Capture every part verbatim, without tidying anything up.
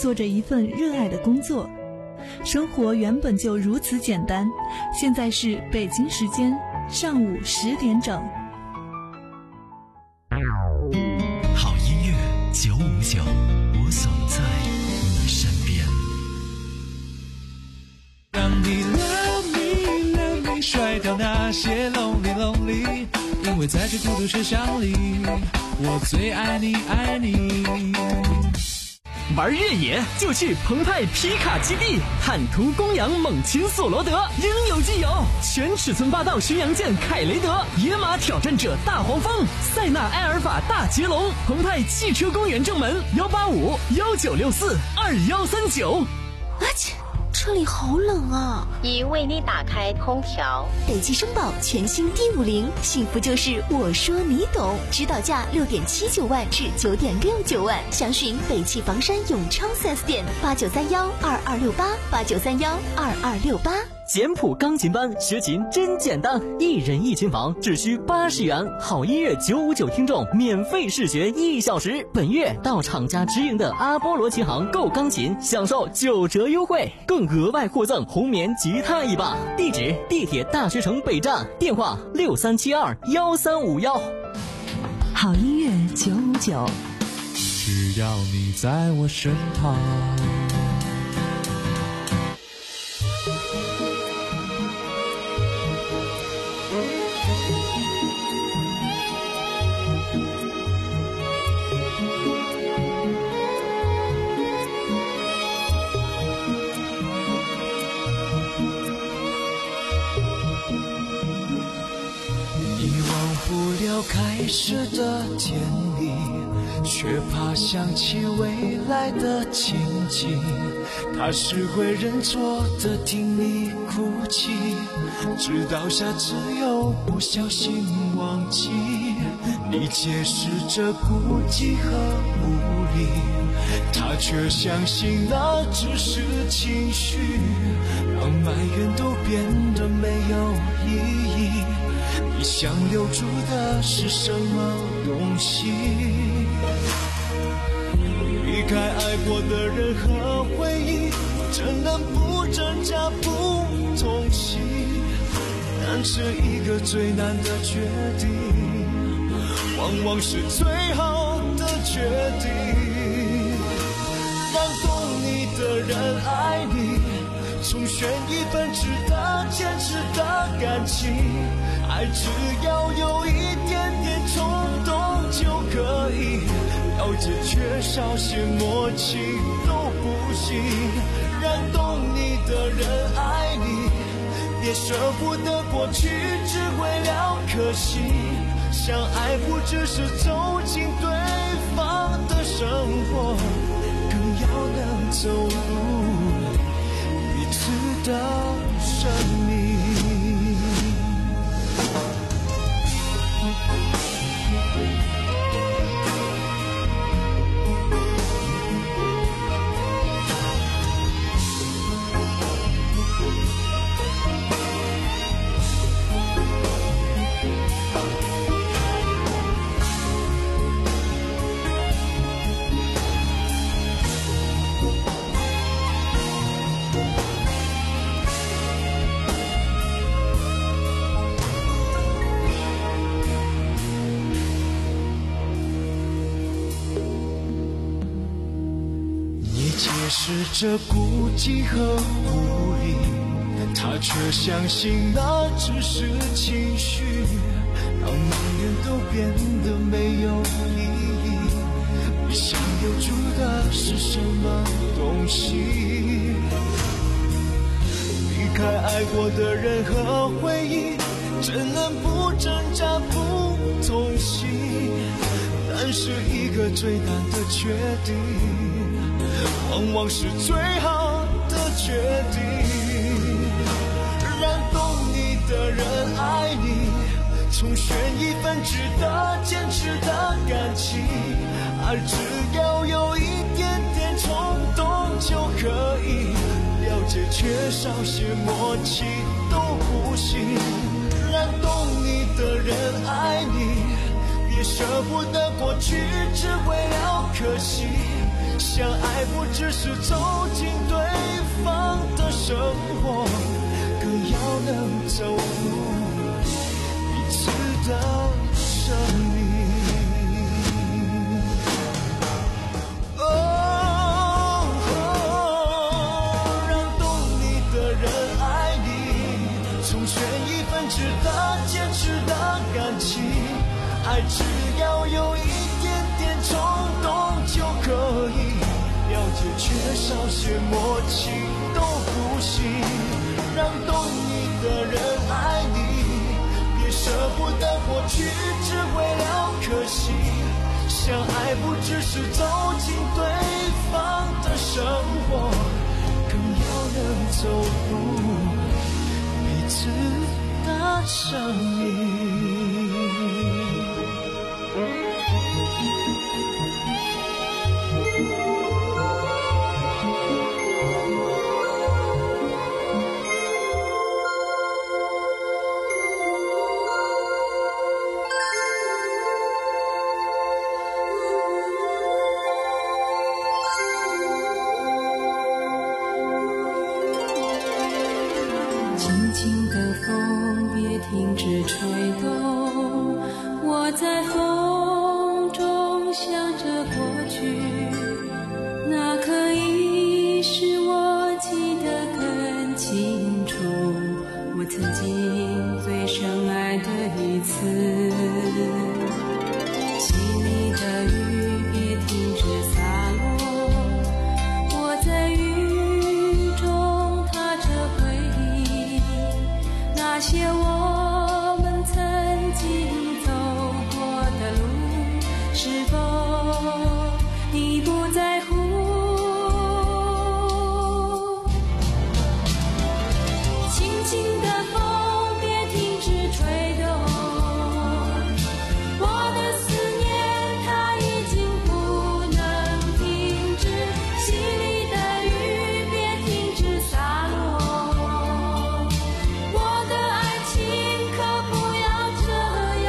做着一份热爱的工作。生活原本就如此简单。现在是北京时间上午十点整。 好音乐九五九，我总在你身边。 让你 love me love me， 甩掉那些 lonely lonely， 因为在这孤独世上里，我最爱你爱你。 玩越野就去澎湃皮卡基地，坦途公羊猛禽索罗德，应有尽有。全尺寸霸道巡洋舰凯雷德，野马挑战者大黄蜂，塞纳埃尔法大捷龙。澎湃汽车公园正门幺八五幺九六四二幺三九。 啊切！车里好冷啊！ 已为你打开空调。 北汽绅宝全新 D 五零，幸福就是我说你懂，指导价六点七九万至九点六九万，详询北汽房山永昌 四 S 店八九三幺二二六八八九三幺二二六八。 简谱钢琴班学琴真简单，一人一琴房只需八十元，好音乐九五九听众免费试学一小时。本月到厂家直营的阿波罗琴行购钢琴，享受九折优惠，更额外获赠红棉吉他一把。地址：地铁大学城北站，电话六三七二幺三五幺。 好音乐九五九， 只要你在我身旁。不了开始的甜蜜，却怕想起未来的情景。他是会认错的，听你哭泣，直到下次又不小心忘记。你解释着孤寂和无力，他却相信那只是情绪，让埋怨都变得没有意义。你想留住的是什么东西？离开爱过的人和回忆，怎能不挣扎不痛惜？但这一个最难的决定，往往是最好的决定。让懂你的人爱你，重选一份值得坚持的感情。爱只要有一点点冲动就可以，了解缺少些默契都不行。让懂你的人爱你，别舍不得过去，只会了可惜。相爱不只是走进对方的生活，更要能走入彼此的生命。是这孤寂和无力，他却相信那只是情绪，让埋怨都变得没有意义。你想留住的是什么东西？离开爱过的人和回忆，怎能不挣扎不痛惜？但是一个最难的决定，往往是最好的决定。让懂你的人爱你，重选一份值得坚持的感情。爱只要有一点点冲动就可以，了解缺少些默契都不行。让懂你的人爱你，别别舍不得过去，只为了可惜。相爱不只是走进对方的生活，更要能走入彼此的生命。哦，让懂你的人爱你，从全一份值得坚持的感情。爱只要有一点点冲动就可以，了解缺少些默契都不行。让懂你的人爱你，别舍不得过去，只为了可惜。相爱不只是走进对方的生活，更要能走入彼此的生命。 轻轻的风，别停止吹动，我在风中想着过去，那可以使我记得更清楚，我曾经最深爱的一次。淅沥的雨别停止洒落，我在雨中踏着回忆，那些我们曾经走过的路，是否你不在乎？轻轻的风，别停止吹动，我的思念它已经不能停止。淅沥的雨别停止洒落，我的爱情可不要这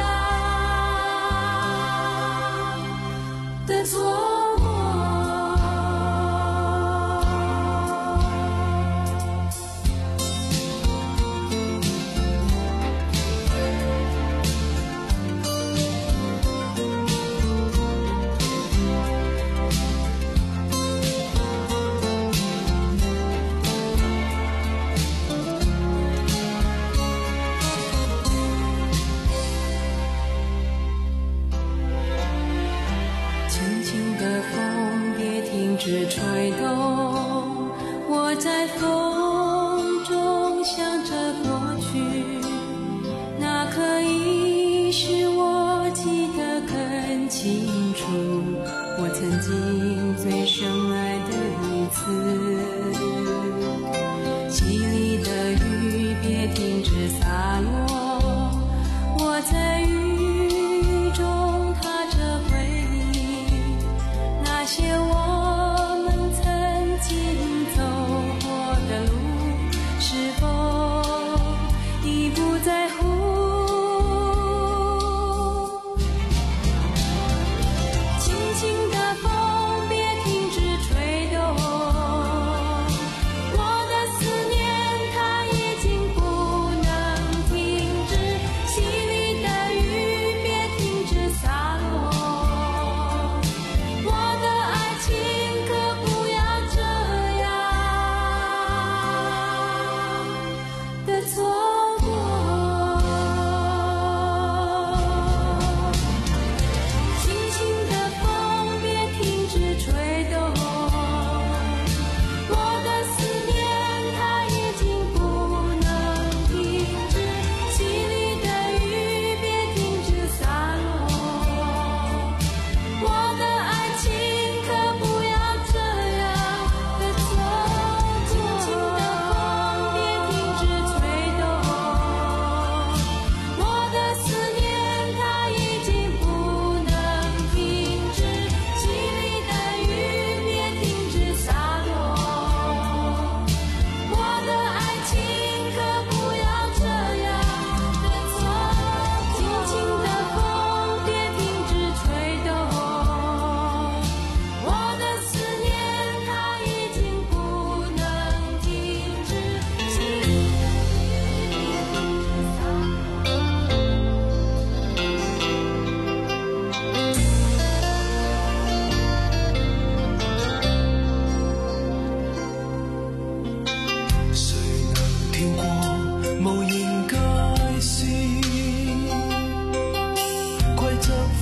样的错过。轻轻的风，别停止吹动，我在风中想着过去，那可以使我记得更清楚，我曾经最深爱的一次。淅沥的雨别停止洒落，我在雨中踏着回忆，那些我们曾经走过的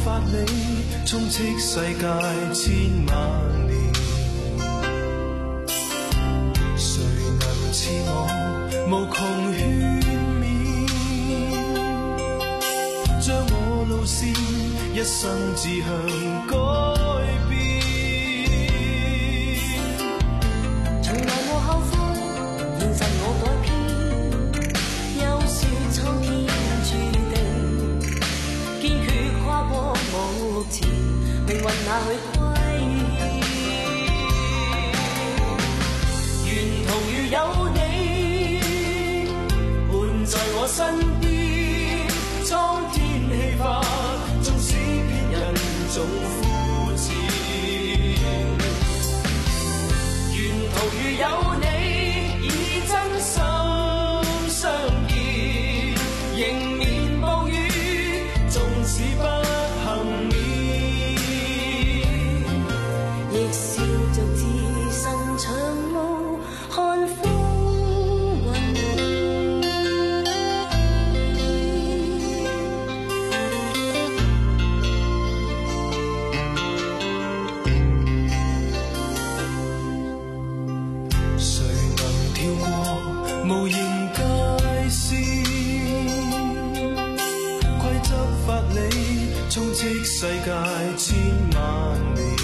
法理充斥世界千萬年，誰能似我無窮勸勉，將我路線一生志向改變。 從來無後悔，現實我改變，休說蒼天注定，堅決跨過目前，命運哪去歸？沿途如有你伴在我身邊，蒼天氣化，縱使別人總膚淺。沿途如有你，以真心相見，迎面暴雨，縱使不幸免，亦笑着自身長路看風雲。 誰能跳過無形界線，規則法理充斥世界千萬年，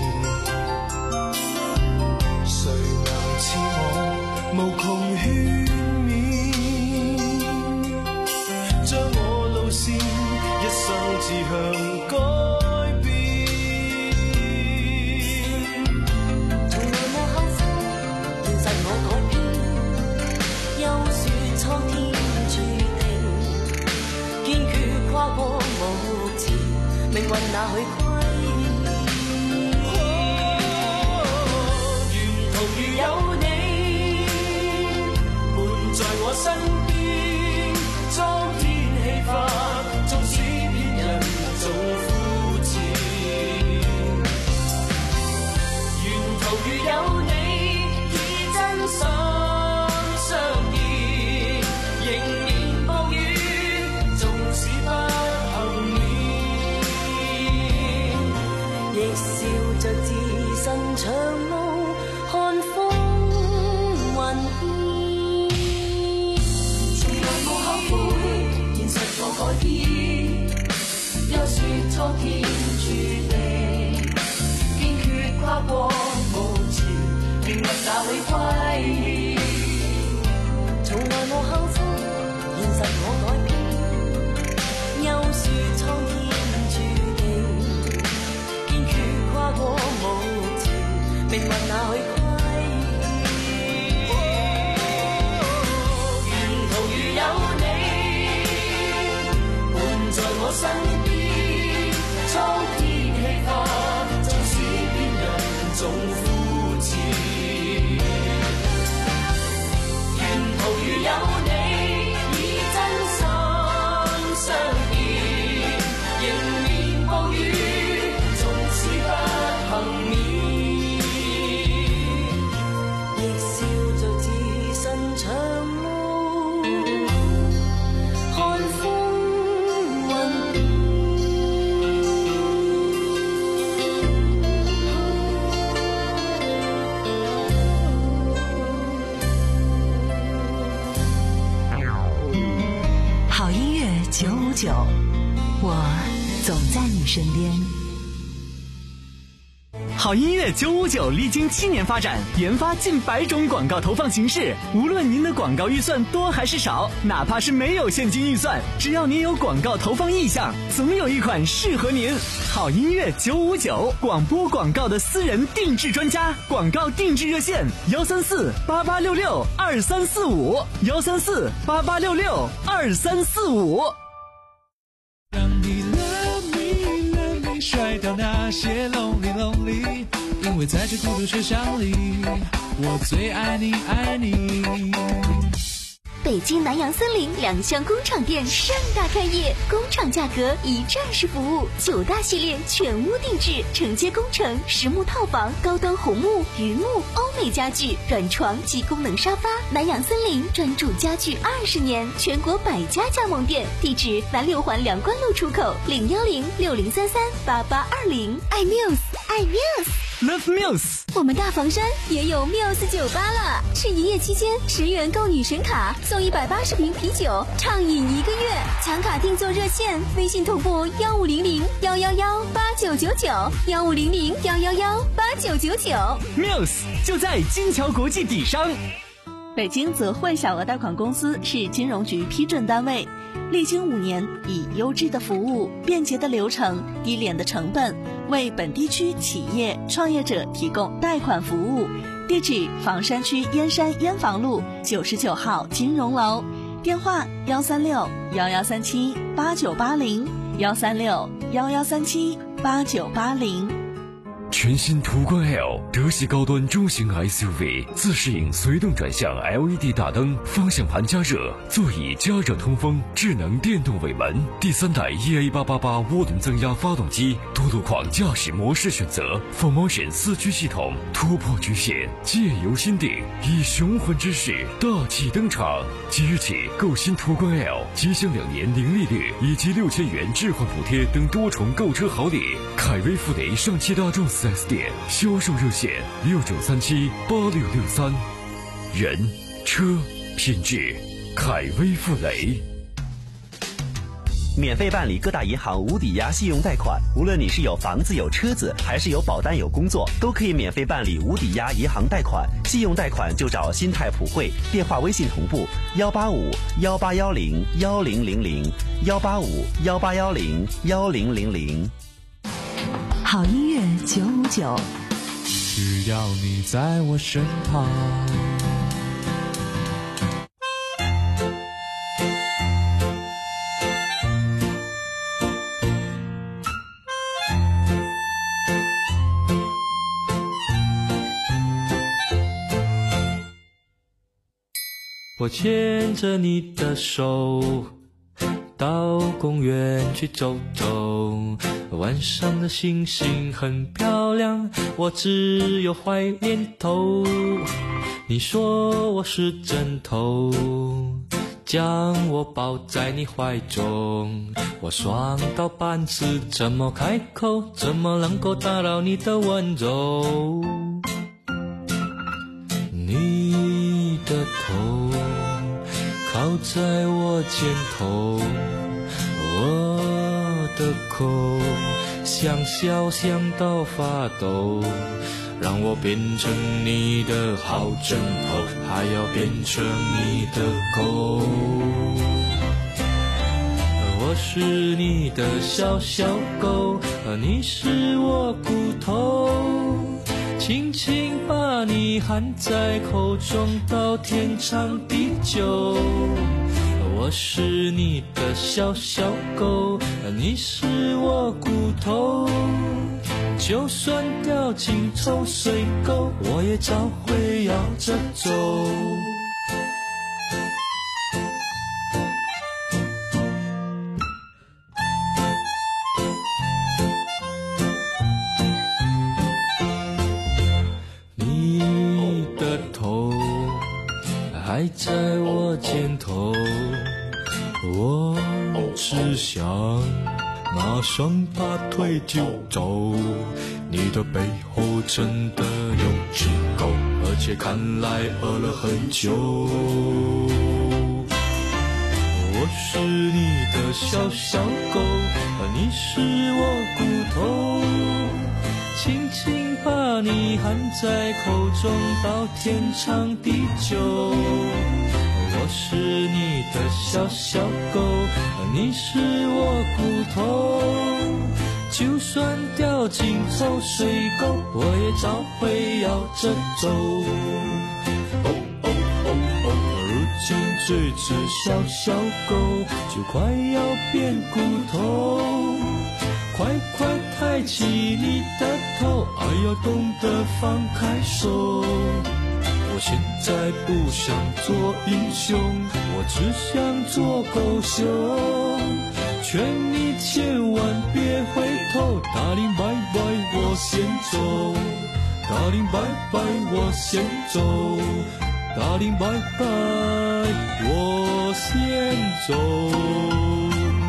誰能似我無窮勸勉，將我路線一生志向改變。 從來無後悔，現實我改變，休說蒼天注定，堅決跨過目前，命運哪去歸？沿途如有你伴在我身邊，蒼天氣化，縱使別人總膚淺。沿途如有你，以真心相見，迎面暴雨，縱使不幸免，亦笑着自身長路看風雲變。從來無後悔，現實我改變，休說蒼天注定，堅決跨過目前，命運哪去歸？從來無後悔，現實我改變，休說蒼天注定，堅決跨過目前，命運哪去歸？沿途如有你伴在我身邊，蒼天氣化，縱使別人總膚淺。沿途如有你，以真心相見，迎面暴雨，縱使不幸免，亦笑着自身長路看風雲變。 好音乐九五九，我总在你身边。 好音乐九五九历经七年发展，研发近百种广告投放形式。无论您的广告预算多还是少，哪怕是没有现金预算，只要您有广告投放意向，总有一款适合您。好音乐九五九，广播广告的私人定制专家，广告定制热线：幺三四八八六六二三四五，幺三四八八六六二三四五。 让你 love me love me 甩掉那些 lonely lonely， 因为在这孤独车厢里，我最爱你爱你。 北京南洋森林两厢工厂店盛大开业，工厂价格一站式服务，九大系列全屋定制，承接工程、实木套房、高端红木、榆木、欧美家具、软床及功能沙发。南洋森林专注家具二十年，全国百家加盟店，地址南六环梁关路出口零幺零六零三三八八二零。爱 Muse， 爱 Muse。Love Muse， 我们大房山也有 Muse 酒吧了，是营业期间十元购女神卡送一百八十瓶啤酒，畅饮一个月。抢卡订座热线：微信同步幺五零零幺幺幺八九九九幺五零零幺幺幺八九九九。 Muse 就在金桥国际底商。 北京泽汇小额贷款公司是金融局批准单位，历经五年，以优质的服务、便捷的流程、低廉的成本，为本地区企业创业者提供贷款服务。地址：房山区燕山燕房路九十九号金融楼，电话：幺三六幺幺三七八九八零幺三六幺幺三七八九八零。 全新途观 L 德系高端中型 S U V， 自适应随动转向 L E D 大灯，方向盘加热，座椅加热通风，智能电动尾门，第三代 E A 八八八涡轮增压发动机，多路况驾驶模式选择 ，Full Motion 四驱系统，突破局限，借由心定，以雄浑之势大气登场。即日起购新途观 L， 即享两年零利率以及六千元置换补贴等多重购车好礼。凯威富雷上汽大众四 S 店销售热线六九三七八六六三。人车品质，凯威富雷。 免费办理各大银行无抵押信用贷款，无论你是有房子有车子，还是有保单有工作，都可以免费办理无抵押银行贷款。信用贷款就找新泰普惠，电话微信同步幺八五幺八幺零幺零零零幺八五幺八幺零幺零零零。 好音乐九五九， 只要你在我身旁。我牵着你的手，到公园去走走，晚上的星星很漂亮，我只有坏念头。你说我是枕头，将我抱在你怀中，我双刀半刺，怎么开口，怎么能够打扰你的温柔？你的头靠在我肩头，我的口像小香到发抖，让我变成你的好枕头，还要变成你的狗。我是你的小小狗，你是我骨头，轻轻把你含在口中，到天长地久。我是你的小小狗，你是我骨头，就算掉进臭水沟，我也找回摇着走。你的头还在我肩头，我只想马上拔腿就走，你的背后真的有只狗，而且看来饿了很久。我是你的小小狗，你是我骨头，轻轻把你含在口中，到天长地久。我是你的小小狗，你是我骨头，就算掉进臭水沟，我也找回摇着走。哦哦哦哦，如今这只小小狗就快要变骨头，快快抬起你的头，哎呀，懂得放开手。 我现在不想做英雄，我只想做狗熊。劝你千万别回头，大林拜拜我先走，大林拜拜我先走，大林拜拜我先走。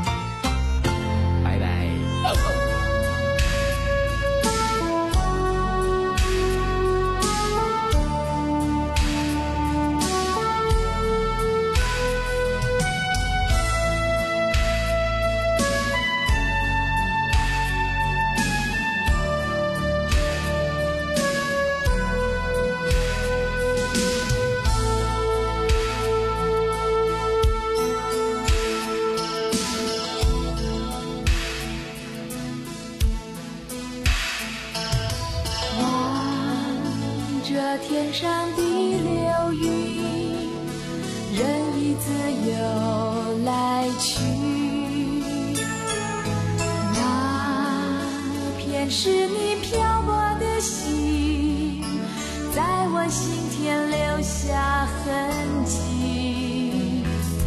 天上的流云，任意自由来去。那片是你漂泊的心，在我心田留下痕迹。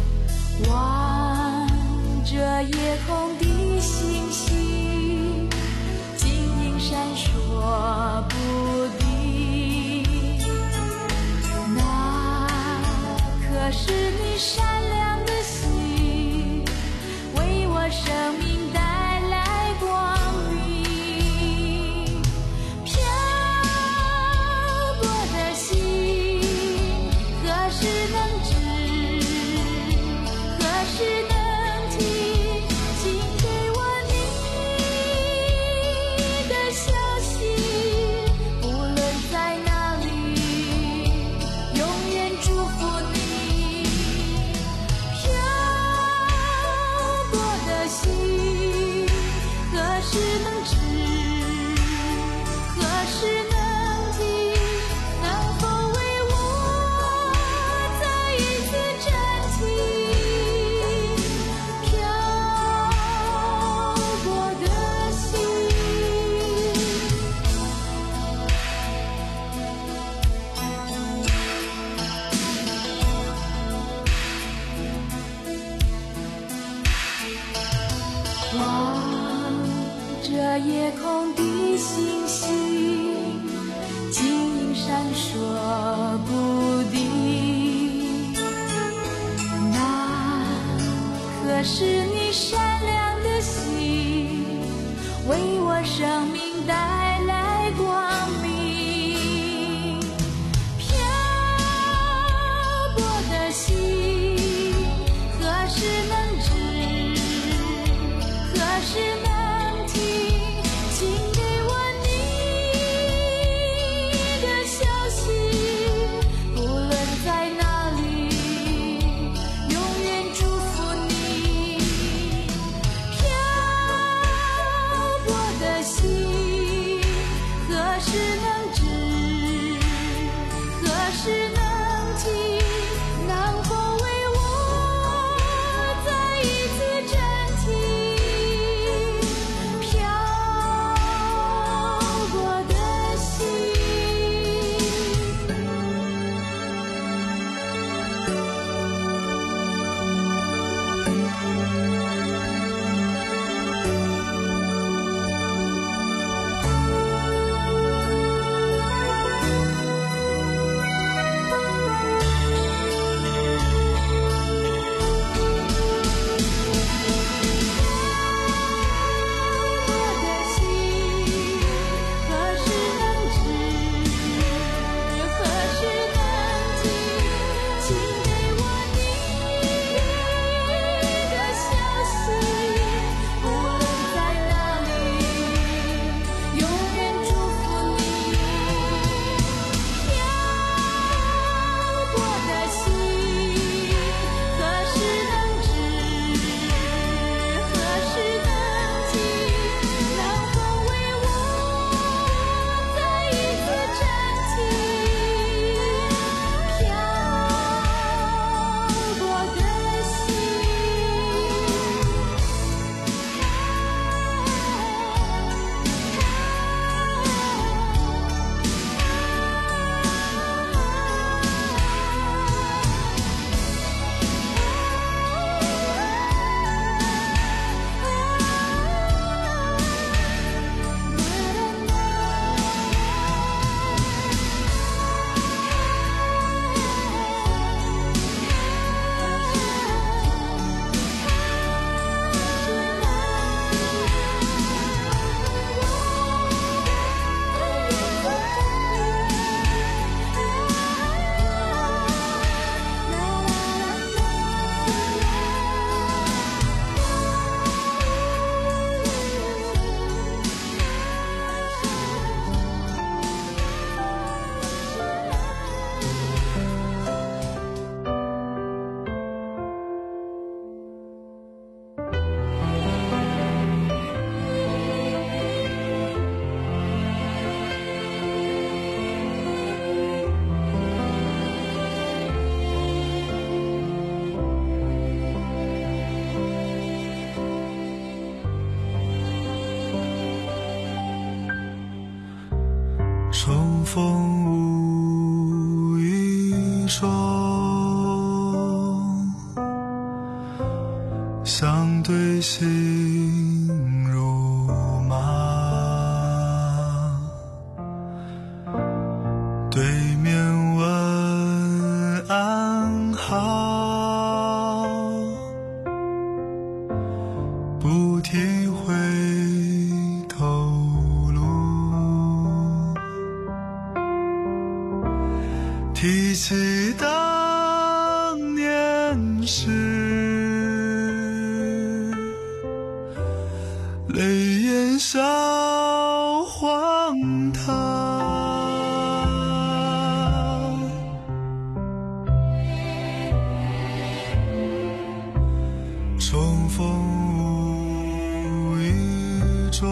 望着夜空的星星，晶莹闪烁不定。可是你善良的心，为我生命带来光明。漂泊的心，何时能知？何时能听？请给我你的消息，无论在哪里，永远祝福你。何时能知？何时能听？能否为我再一次暂停？漂泊的心。望着夜空的星星，晶莹闪烁不定。那可是你善良的心，为我生命带来光明。漂泊的心，何时能知？何时能听？请给我你的消息，无论在哪里，永远祝福你。 风无意中，相对心如麻，对面问安好，不提回头路，提起当年事，泪眼笑荒唐，重逢无意中，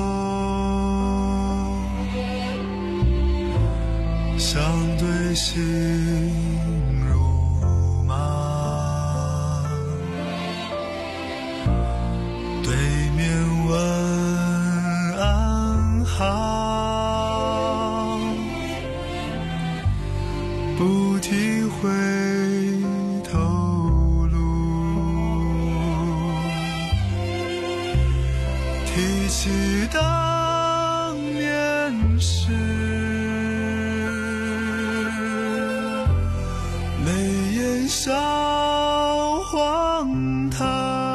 相对心如麻，对面问安好，不提回头路，提起当年事，泪眼笑荒唐。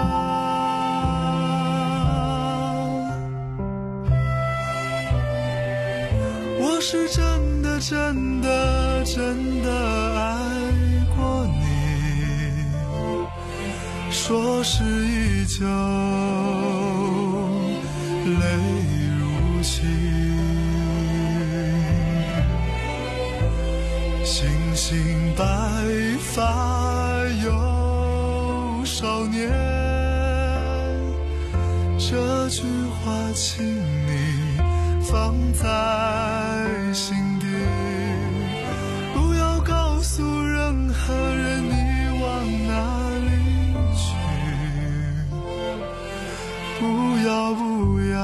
我是真的真的真的爱过你，说是依旧，泪如倾，星星白发有少年，这句话请你放在心底，不要告诉任何人你往哪里去，不要不要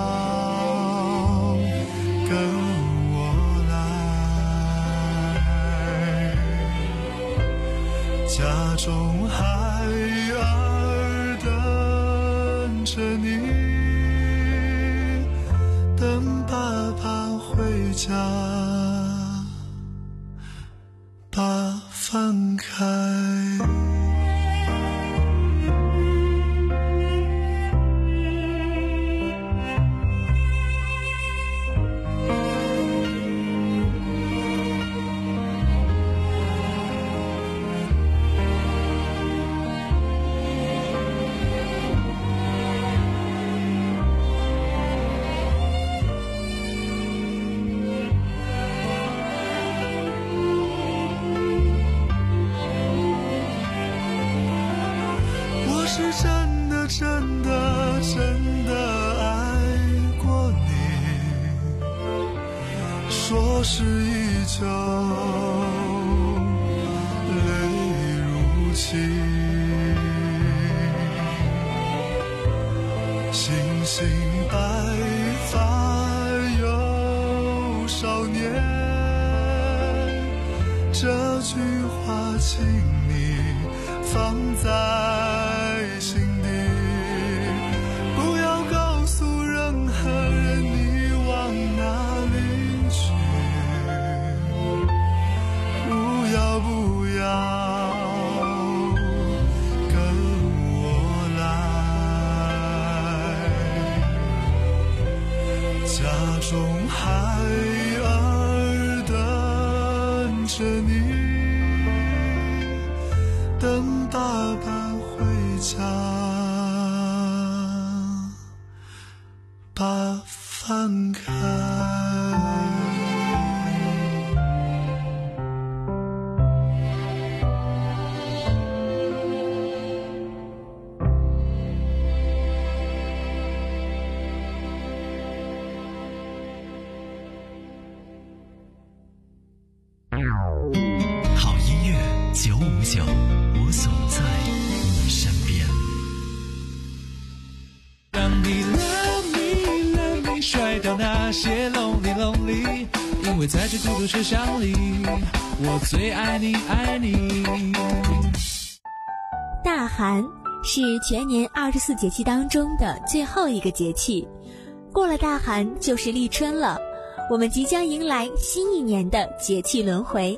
跟我来，家中孩儿等着你，等爸爸回家，把饭开。是真的真的真的爱过你，说是依旧，泪如倾，星星白发有少年，这句话请你放在心底，不要告诉任何人你往哪里去，不要不要跟我来，家中孩儿等着你，等爸爸回家，把饭开。 好音乐九五九，我总在你身边。 让你 love me love me， 甩掉那些 lonely lonely， 因为在这孤独车厢里，我最爱你爱你。 大寒是全年二十四节气当中的最后一个节气，过了大寒就是立春了，我们即将迎来新一年的节气轮回。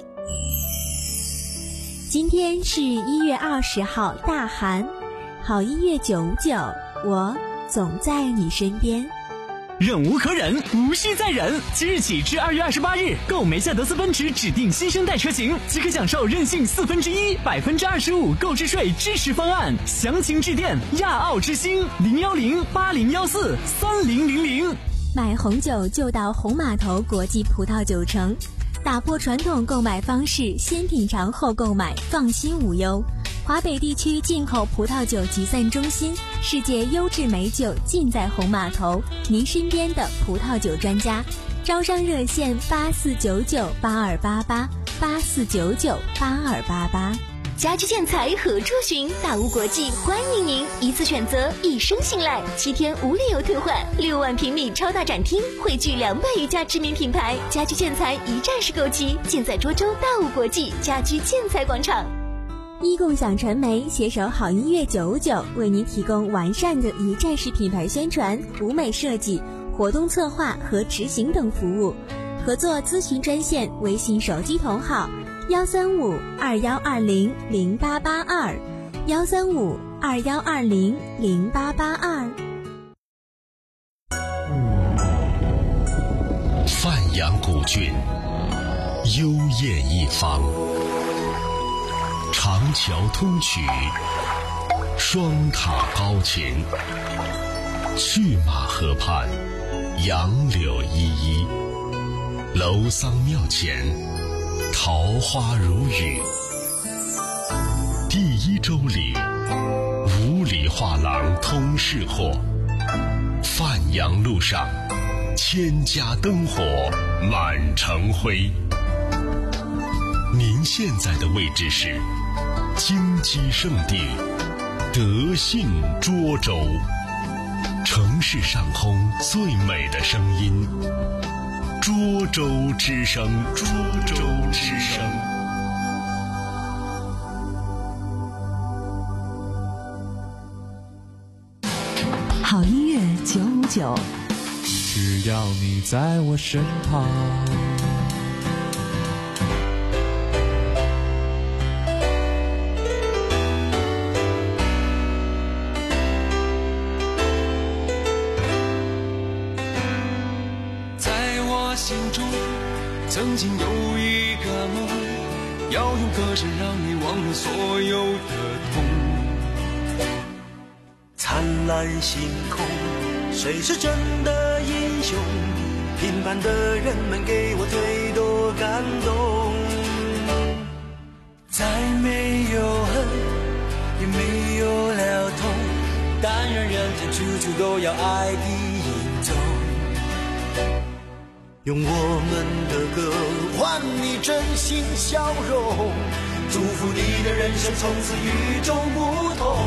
今天是一月二十号大寒，好音乐九五九，我总在你身边。 忍无可忍，无需再忍。即日起至二月二十八日，购梅赛德斯奔驰指定新生代车型，即可享受任性四分之一、百分之二十五购置税支持方案。详情致电亚奥之星零幺零八零幺四三零零零。 买红酒就到红码头国际葡萄酒城，打破传统购买方式，先品尝后购买，放心无忧。华北地区进口葡萄酒集散中心，世界优质美酒尽在红码头，您身边的葡萄酒专家。招商热线八四九九八二八八八四九九八二八八。家居建材何处寻？大屋国际欢迎您，一次选择，一生信赖，七天无理由退换，六万平米超大展厅，汇聚两百余家知名品牌，家居建材一站式购齐，尽在涿州大屋国际家居建材广场。一共享传媒携手好音乐九五九，为您提供完善的一站式品牌宣传、舞美设计、活动策划和执行等服务。合作咨询专线：微信手机同号幺三五二幺二零零八八二，幺三五二幺二零零八八二。 范阳古郡，幽艳一方。长桥通衢，双塔高擎，去马河畔，杨柳依依，楼桑庙前，桃花如雨。第一周里，五里画廊通市货，范阳路上，千家灯火满城辉。您现在的位置是金鸡圣地德信涿州，城市上空最美的声音，涿州之声，涿州之声。 好音乐九五九， 只要你在我身旁。心中曾经有一个梦，要用歌声让你忘了所有的痛。 灿烂星空，谁是真的英雄？平凡的人们给我最多感动。再没有恨，也没有了痛，但愿人间处处都有爱的影踪。用我们的歌换你真心笑容，祝福你的人生从此与众不同。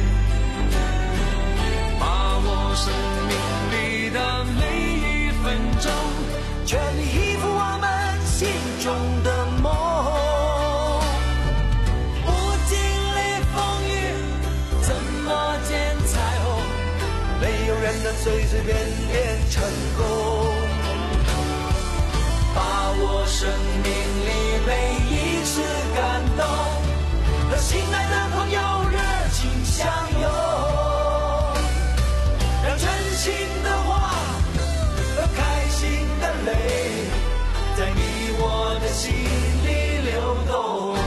把握生命里的每一分钟，全力以赴我们心中的梦。不经历风雨，怎么见彩虹？没有人能随随便便成功。把握生命里每一次感动，和心爱的朋友热情相拥，让真心的话和开心的泪，在你我的心里流动。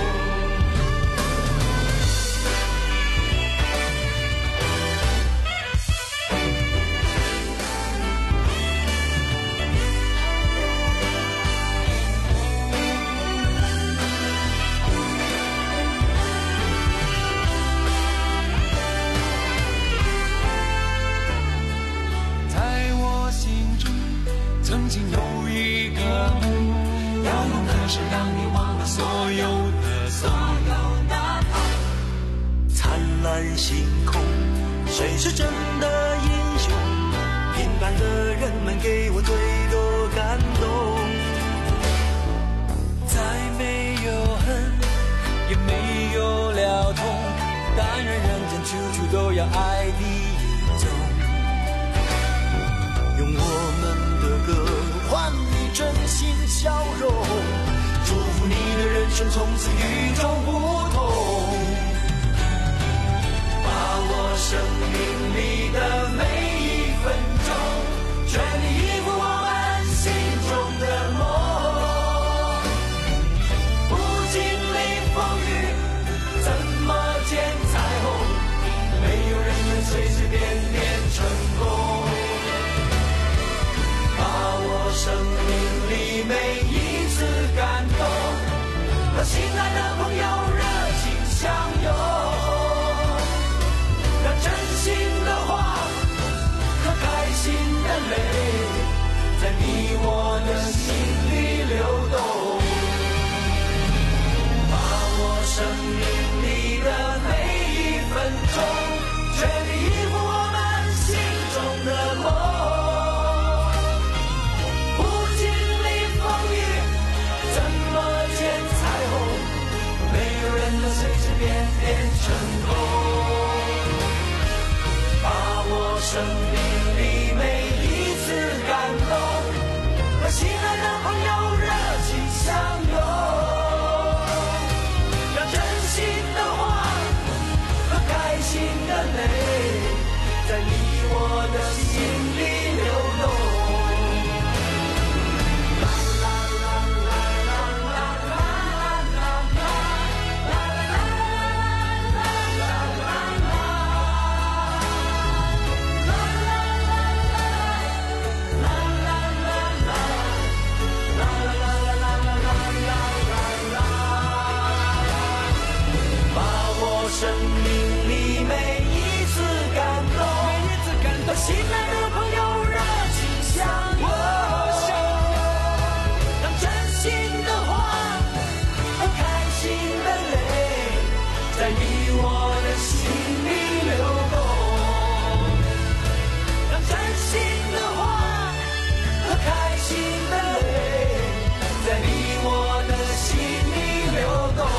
曾经有一个梦，要用歌声让你忘了所有的所有的痛。灿烂星空，谁是真的英雄？平凡的人们给我最多感动。 生从此与众不同。把握生命里的每一分钟，全力以赴我们心中的梦。不经历风雨，怎么见彩虹？没有人能随随便便成功。把握生命里每一次感动，和心爱的朋友热情相拥，让真心的话和开心的泪，在你我的心里流动。把握生命里的每一分钟，全力以赴我们心中的梦。不经历风雨，怎么见彩虹？没有人能随随便便成功。把握生命里每一次感动，和心爱的朋友热情相拥，让真心的话和开心的泪，在你我的心里流动。生命里每一次感动，和心爱的朋友热情相拥，让真心的话和开心的泪，在你我的心里流动。让真心的话和开心的泪，在你我的心里流动。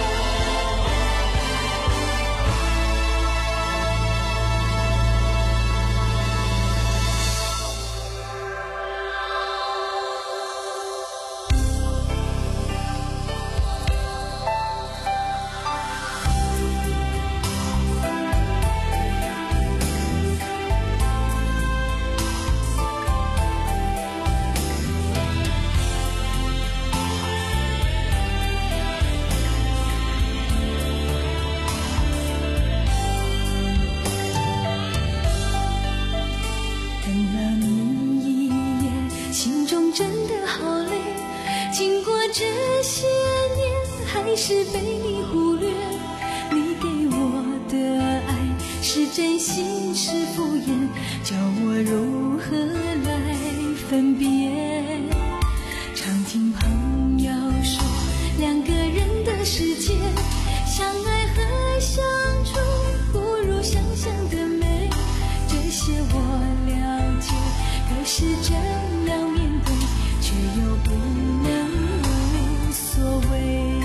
还是被你忽略，你给我的爱是真心是敷衍，叫我如何来分辨？常听朋友说，两个人的世界，相爱和相处不如想象的美，这些我了解，可是真要面对，却又不能无所谓。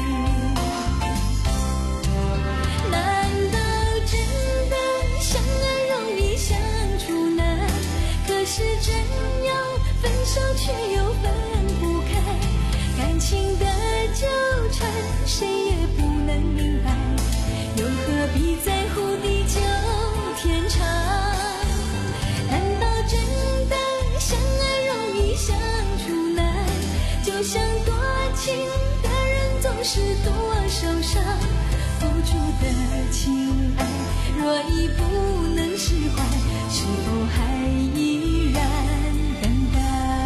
是真要分手却又分不开，感情的纠缠谁也不能明白，又何必在乎地久天长？难道真的相爱容易相处难？就像多情的人总是多受伤，付出的情爱若已不能释怀，是否还依然等待？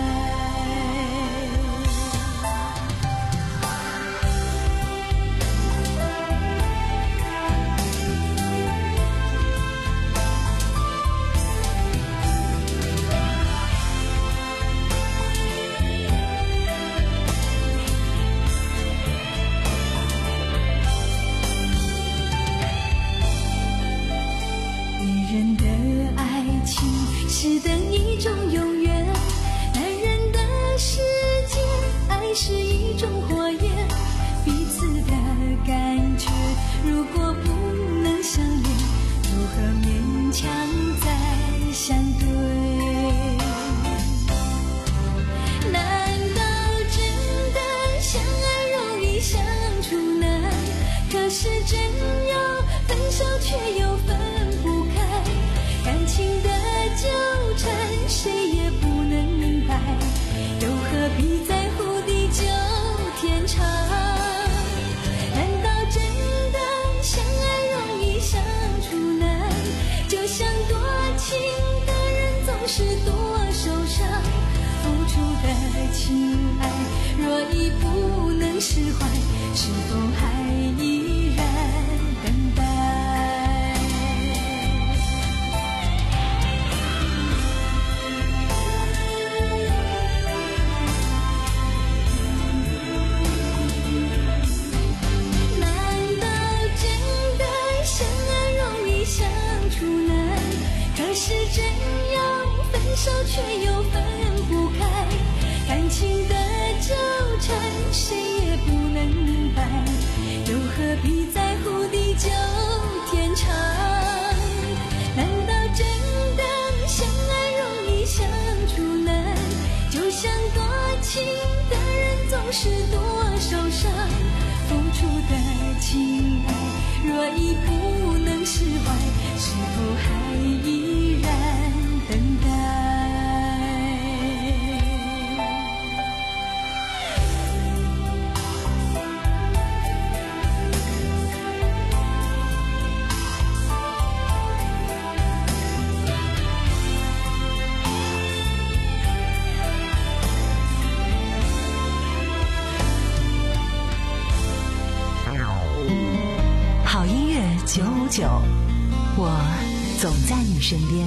女人的爱情是等一种永远，男人的世界爱是一种火焰，彼此的感觉如果不能相恋，如何勉强再相对？难道真的相爱容易相处不能释怀，是否还依然等待？难道真的相爱容易相处难？可是这样分手却又分不开，感情的纠缠谁也不能明白，又何必在乎地久天长？难道真的相爱容易相处难？就像多情的人总是多受伤，付出的情爱若已不能释怀，是否还依然等待？ 好音乐九五九，我总在你身边。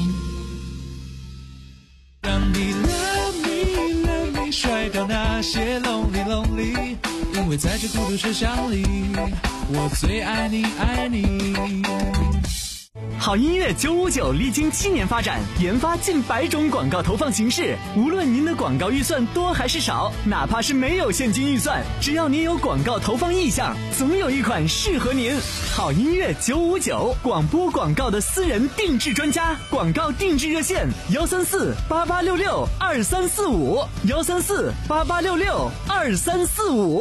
让你 love me love me 甩掉那些 lonely lonely， 因为在这孤独车厢里，我最爱你爱你。 好音乐九五九历经七年发展，研发近百种广告投放形式。无论您的广告预算多还是少，哪怕是没有现金预算，只要您有广告投放意向，总有一款适合您。好音乐九五九，广播广告的私人定制专家，广告定制热线：幺三四八八六六二三四五，幺三四八八六六二三四五。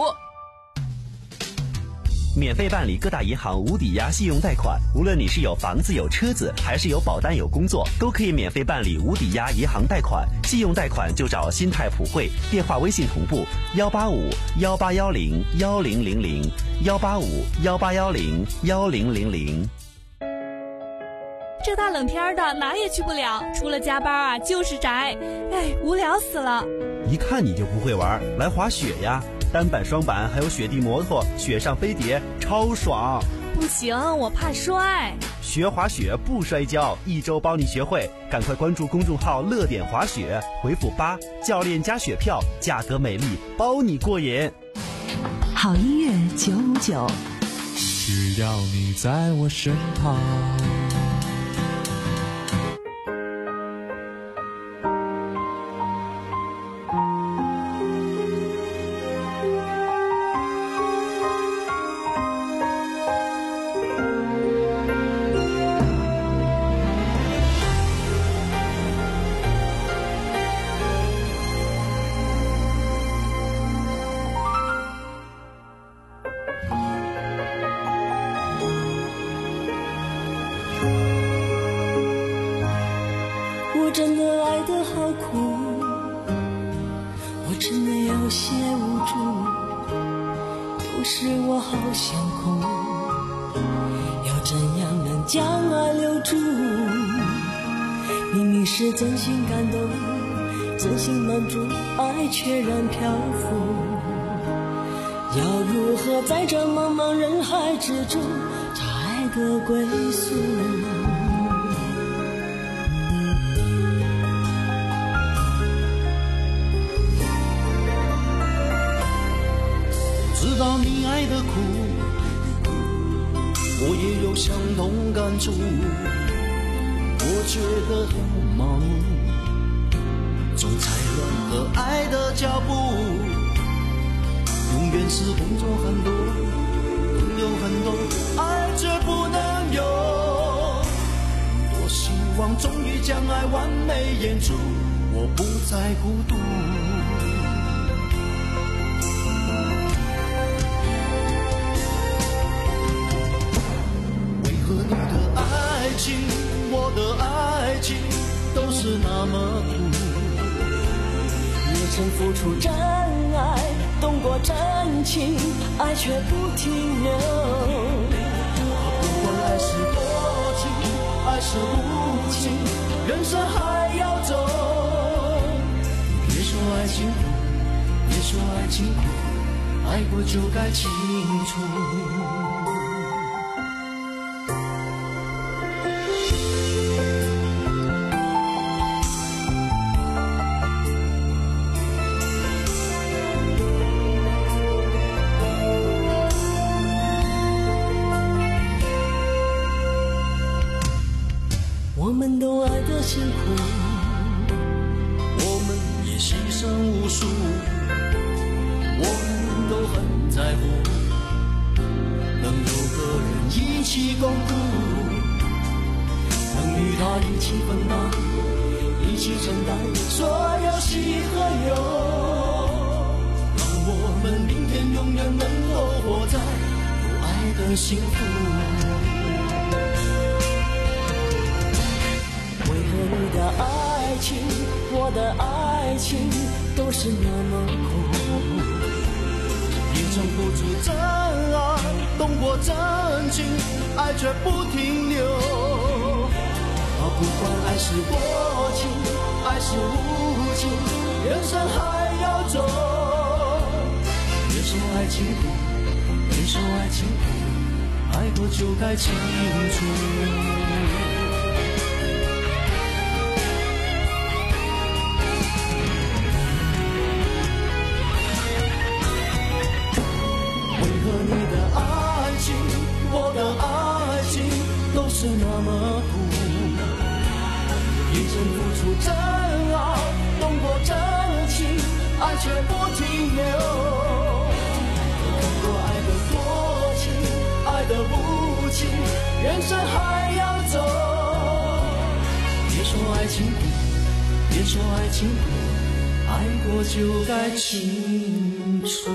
免费办理各大银行无抵押信用贷款，无论你是有房子有车子，还是有保单有工作，都可以免费办理无抵押银行贷款。信用贷款就找新泰普惠，电话微信同步幺八五幺八幺零幺零零零幺八五幺八幺零幺零零零。 这大冷天的哪也去不了，除了加班啊就是宅，哎，无聊死了。 一看你就不会玩，来滑雪呀！单板、双板，还有雪地摩托、雪上飞碟，超爽！ 不行，我怕摔。 学滑雪不摔跤，一周帮你学会。赶快关注公众号“乐点滑雪”，回复八，教练加雪票，价格美丽，包你过瘾。 好音乐九五九， 只要你在我身旁。 真的爱得好苦，我真的有些无助，有时我好想哭，要怎样能将爱留住？明明是真心感动，真心满足，爱却然漂浮，要如何在这茫茫人海之中找爱的归宿？ 知道你爱的苦，我也有相同感触。我觉得很麻木，总踩乱了爱的脚步。永远是工作很多，朋友很多，爱却不能有。多希望终于将爱完美演出，我不再孤独。我的爱情都是那么苦， 也曾付出真爱，动过真情，爱却不停留。 不管爱是多情，爱是无情，人生还要走。别说爱情苦，别说爱情苦， 爱过就该清楚。 我们都爱得辛苦，我们也牺牲无数，我们都很在乎，能有个人一起共度，能与他一起分担，一起承担所有喜和忧，让我们明天永远能够活在有爱的幸福。你的爱情，我的爱情，都是那么苦。也曾付出真爱，动过真情，爱却不停留。啊，不管爱是薄情，爱是无情，人生还要走。别说爱情苦，别说爱情苦，爱过就该清楚。我的爱情都是那么苦，一生付出真爱，动过真情，爱却不停留。看过爱的多情，爱的无情，人生还要走。别说爱情苦，别说爱情苦，爱过就该清楚。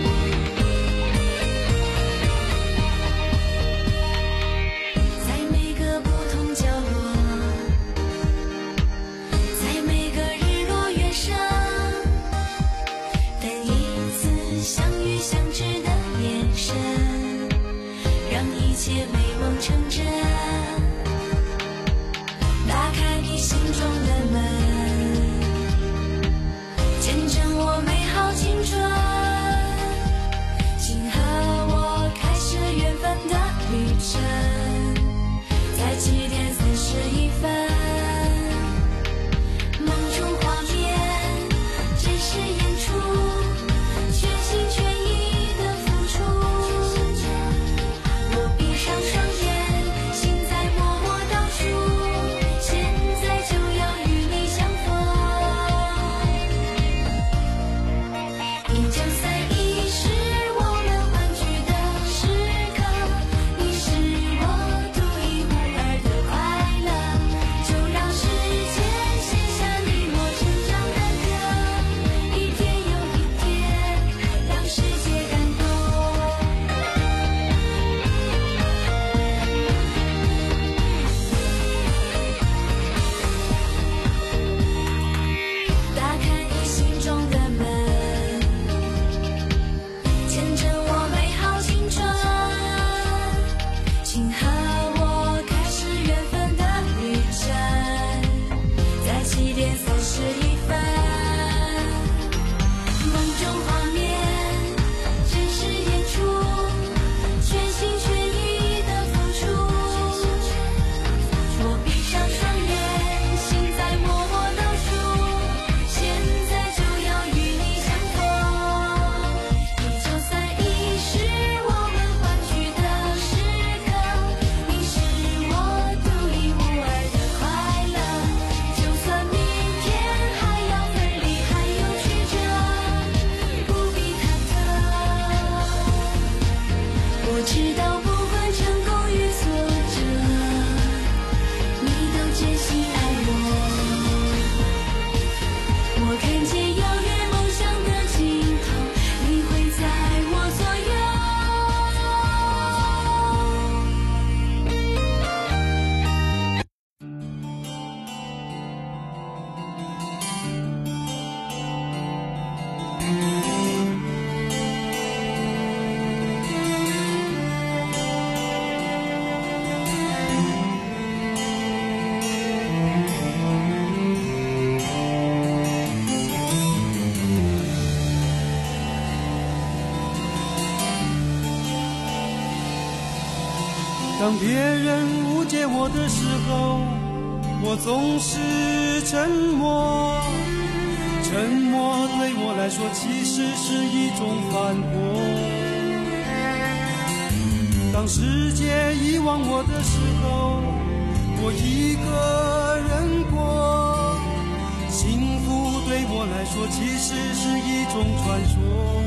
在每当别人误解我的时候，我总是沉默。沉默对我来说其实是一种反驳。当世界遗忘我的时候，我一个人过。幸福对我来说其实是一种传说。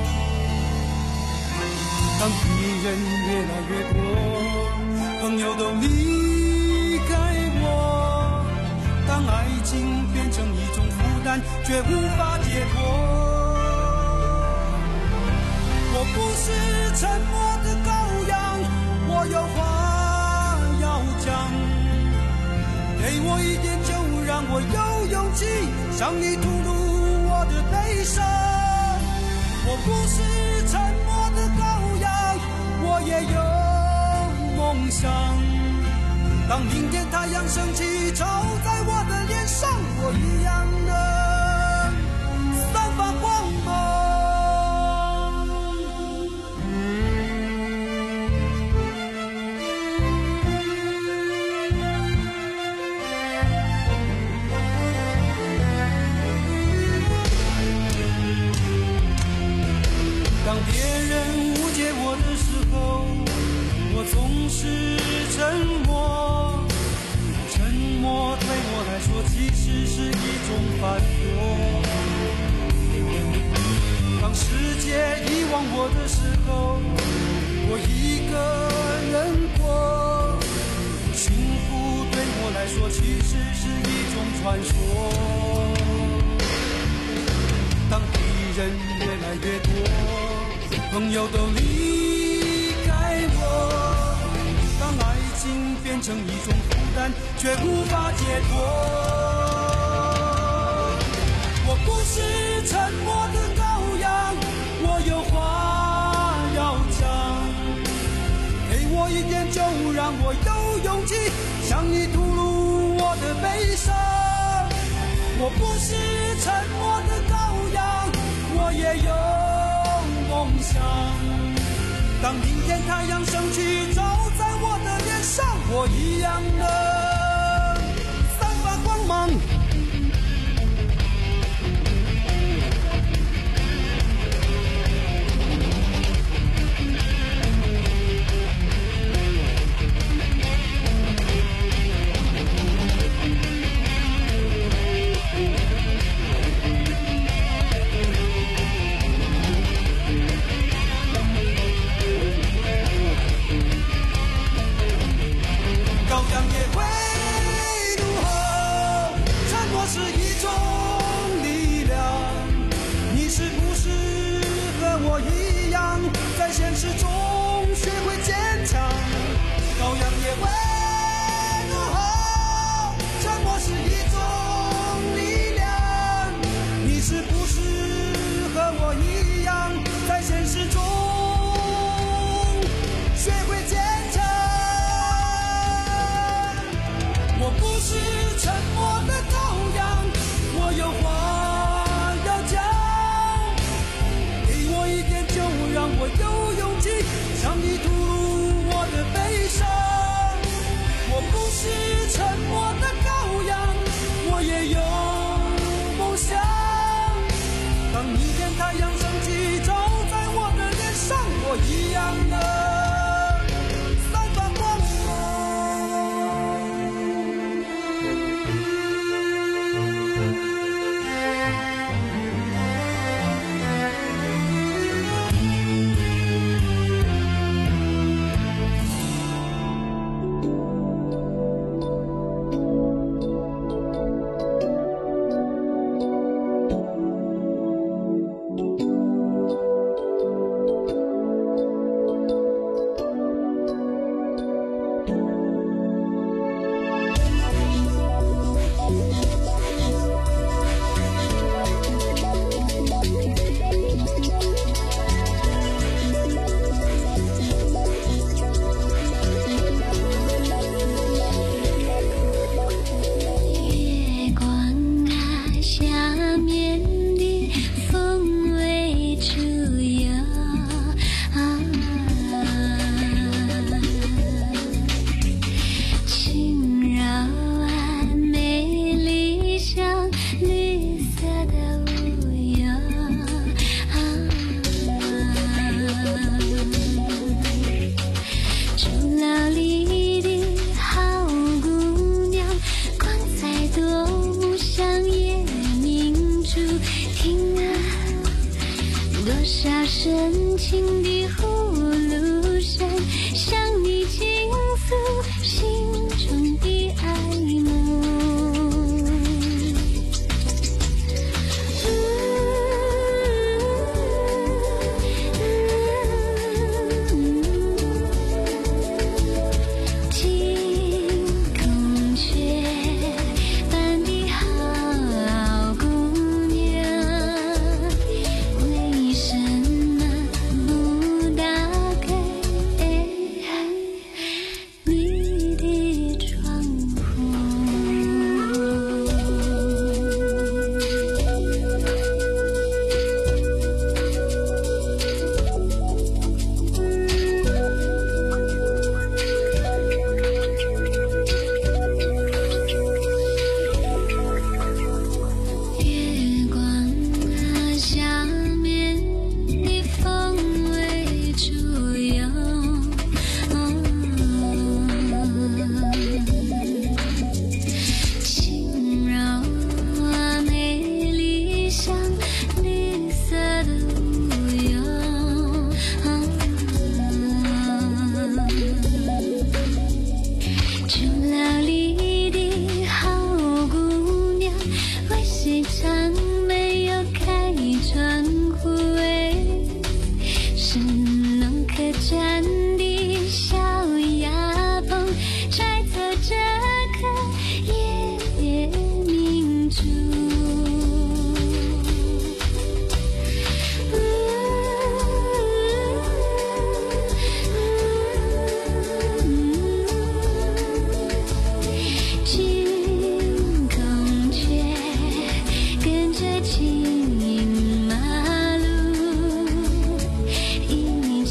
当敌人越来越多，朋友都离开我，当爱情变成一种负担，却无法解脱。我不是沉默的羔羊，我有话要讲，给我一点就让我有勇气向你吐露我的悲伤。我不是沉默的羔羊，我也有梦想。当明天太阳升起照在我的脸上，我一样能散发光芒。当别人误解我的时候，我总是沉默。沉默对我来说其实是一种反驳。当世界遗忘我的时候，我一个人过。幸福对我来说其实是一种传说。当敌人越来越多，朋友都离开我，当爱情变成一种负担，却无法解脱。我不是沉默的羔羊，我有话要讲，给我一点就让我有勇气向你吐露我的悲伤。我不是沉默的羔羊，我也有梦想。当明天太阳升起照在我的脸上，我一样能散发光芒。羔羊也会怒吼，沉默是一种力量。你是不是和我一样，在现实中学会坚强？羔羊也会怒吼，沉默是一种力量。你是不是和我一样，在现实中学会坚强？我不是沉默的羔羊，我有话要讲，给我一点就让我有勇气向你吐露我的悲伤。我不是沉默的羔羊，我也有梦想。当明天太阳升起照在我的脸上，我一样能能可见。